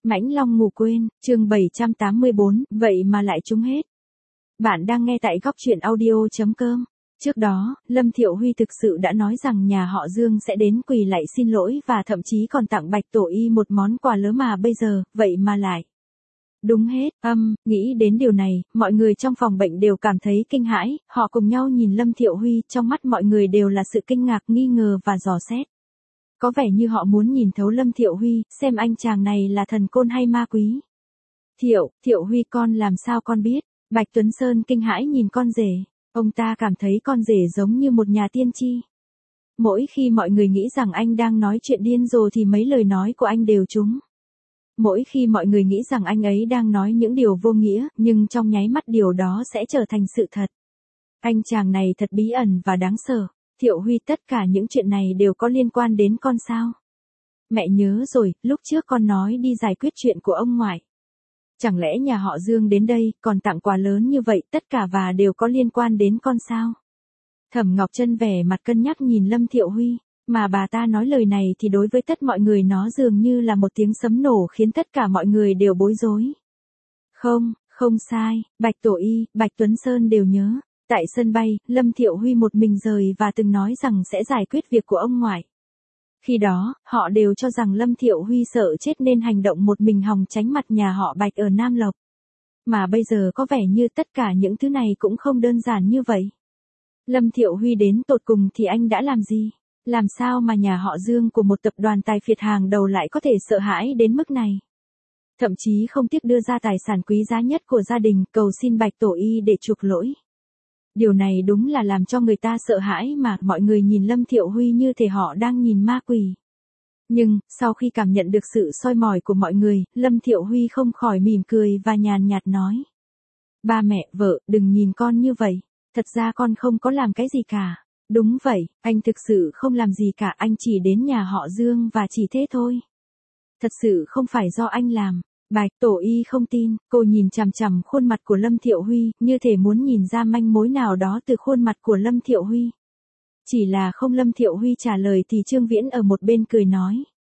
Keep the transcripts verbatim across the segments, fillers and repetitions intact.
Mãnh Long ngủ quên, chương bảy trăm tám mươi bốn, vậy mà lại trúng hết. Bạn đang nghe tại góc truyện audio chấm com. Trước đó, Lâm Thiệu Huy thực sự đã nói rằng nhà họ Dương sẽ đến quỳ lạy xin lỗi và thậm chí còn tặng Bạch Tổ Y một món quà lớn mà bây giờ, vậy mà lại đúng hết. Âm, nghĩ đến điều này, mọi người trong phòng bệnh đều cảm thấy kinh hãi, họ cùng nhau nhìn Lâm Thiệu Huy, trong mắt mọi người đều là sự kinh ngạc, nghi ngờ và dò xét. Có vẻ như họ muốn nhìn thấu Lâm Thiệu Huy, xem anh chàng này là thần côn hay ma quý. Thiệu, Thiệu Huy con làm sao con biết? Bạch Tuấn Sơn kinh hãi nhìn con rể, ông ta cảm thấy con rể giống như một nhà tiên tri. Mỗi khi mọi người nghĩ rằng anh đang nói chuyện điên rồ thì mấy lời nói của anh đều trúng. Mỗi khi mọi người nghĩ rằng anh ấy đang nói những điều vô nghĩa, nhưng trong nháy mắt điều đó sẽ trở thành sự thật. Anh chàng này thật bí ẩn và đáng sợ. Thiệu Huy, tất cả những chuyện này đều có liên quan đến con sao? Mẹ nhớ rồi, lúc trước con nói đi giải quyết chuyện của ông ngoại. Chẳng lẽ nhà họ Dương đến đây, còn tặng quà lớn như vậy, tất cả và đều có liên quan đến con sao? Thẩm Ngọc Trân vẻ mặt cân nhắc nhìn Lâm Thiệu Huy, mà bà ta nói lời này thì đối với tất mọi người nó dường như là một tiếng sấm nổ khiến tất cả mọi người đều bối rối. Không, không sai, Bạch Tổ Y, Bạch Tuấn Sơn đều nhớ. Tại sân bay, Lâm Thiệu Huy một mình rời và từng nói rằng sẽ giải quyết việc của ông ngoại. Khi đó, họ đều cho rằng Lâm Thiệu Huy sợ chết nên hành động một mình hòng tránh mặt nhà họ Bạch ở Nam Lộc. Mà bây giờ có vẻ như tất cả những thứ này cũng không đơn giản như vậy. Lâm Thiệu Huy đến tột cùng thì anh đã làm gì? Làm sao mà nhà họ Dương của một tập đoàn tài phiệt hàng đầu lại có thể sợ hãi đến mức này? Thậm chí không tiếc đưa ra tài sản quý giá nhất của gia đình cầu xin Bạch Tổ Y để chuộc lỗi. Điều này đúng là làm cho người ta sợ hãi mà, mọi người nhìn Lâm Thiệu Huy như thể họ đang nhìn ma quỷ. Nhưng, sau khi cảm nhận được sự soi mói của mọi người, Lâm Thiệu Huy không khỏi mỉm cười và nhàn nhạt nói. Ba mẹ, vợ, đừng nhìn con như vậy, thật ra con không có làm cái gì cả. Đúng vậy, anh thực sự không làm gì cả, anh chỉ đến nhà họ Dương và chỉ thế thôi. Thật sự không phải do anh làm. Bạch Tổ Y không tin, cô nhìn chằm chằm khuôn mặt của Lâm Thiệu Huy, như thể muốn nhìn ra manh mối nào đó từ khuôn mặt của Lâm Thiệu Huy. Chỉ là không Lâm Thiệu Huy trả lời thì Trương Viễn ở một bên cười nói.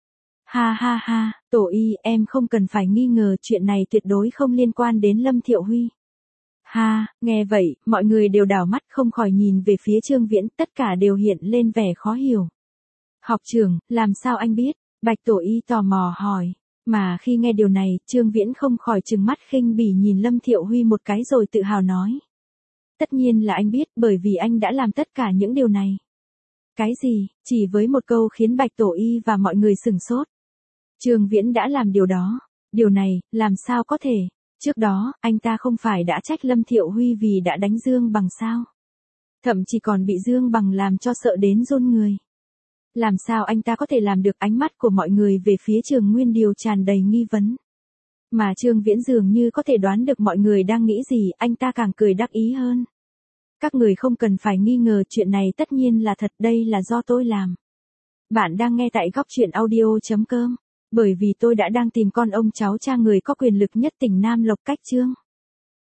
Ha ha ha, Tổ Y, em không cần phải nghi ngờ, chuyện này tuyệt đối không liên quan đến Lâm Thiệu Huy. Ha, nghe vậy, mọi người đều đảo mắt không khỏi nhìn về phía Trương Viễn, tất cả đều hiện lên vẻ khó hiểu. Học trưởng, làm sao anh biết? Bạch Tổ Y tò mò hỏi. Mà khi nghe điều này, Trương Viễn không khỏi trừng mắt khinh bỉ nhìn Lâm Thiệu Huy một cái rồi tự hào nói. Tất nhiên là anh biết, bởi vì anh đã làm tất cả những điều này. Cái gì? Chỉ với một câu khiến Bạch Tổ Y và mọi người sửng sốt. Trương Viễn đã làm điều đó. Điều này, làm sao có thể? Trước đó, anh ta không phải đã trách Lâm Thiệu Huy vì đã đánh Dương Bằng sao? Thậm chí còn bị Dương Bằng làm cho sợ đến run người. Làm sao anh ta có thể làm được? Ánh mắt của mọi người về phía Trường Nguyên Điều tràn đầy nghi vấn. Mà Trương Viễn dường như có thể đoán được mọi người đang nghĩ gì, anh ta càng cười đắc ý hơn. Các người không cần phải nghi ngờ, chuyện này tất nhiên là thật, đây là do tôi làm. Bạn đang nghe tại góc truyện audio chấm com. Bởi vì tôi đã đang tìm con ông cháu cha người có quyền lực nhất tỉnh Nam Lộc cách Trương.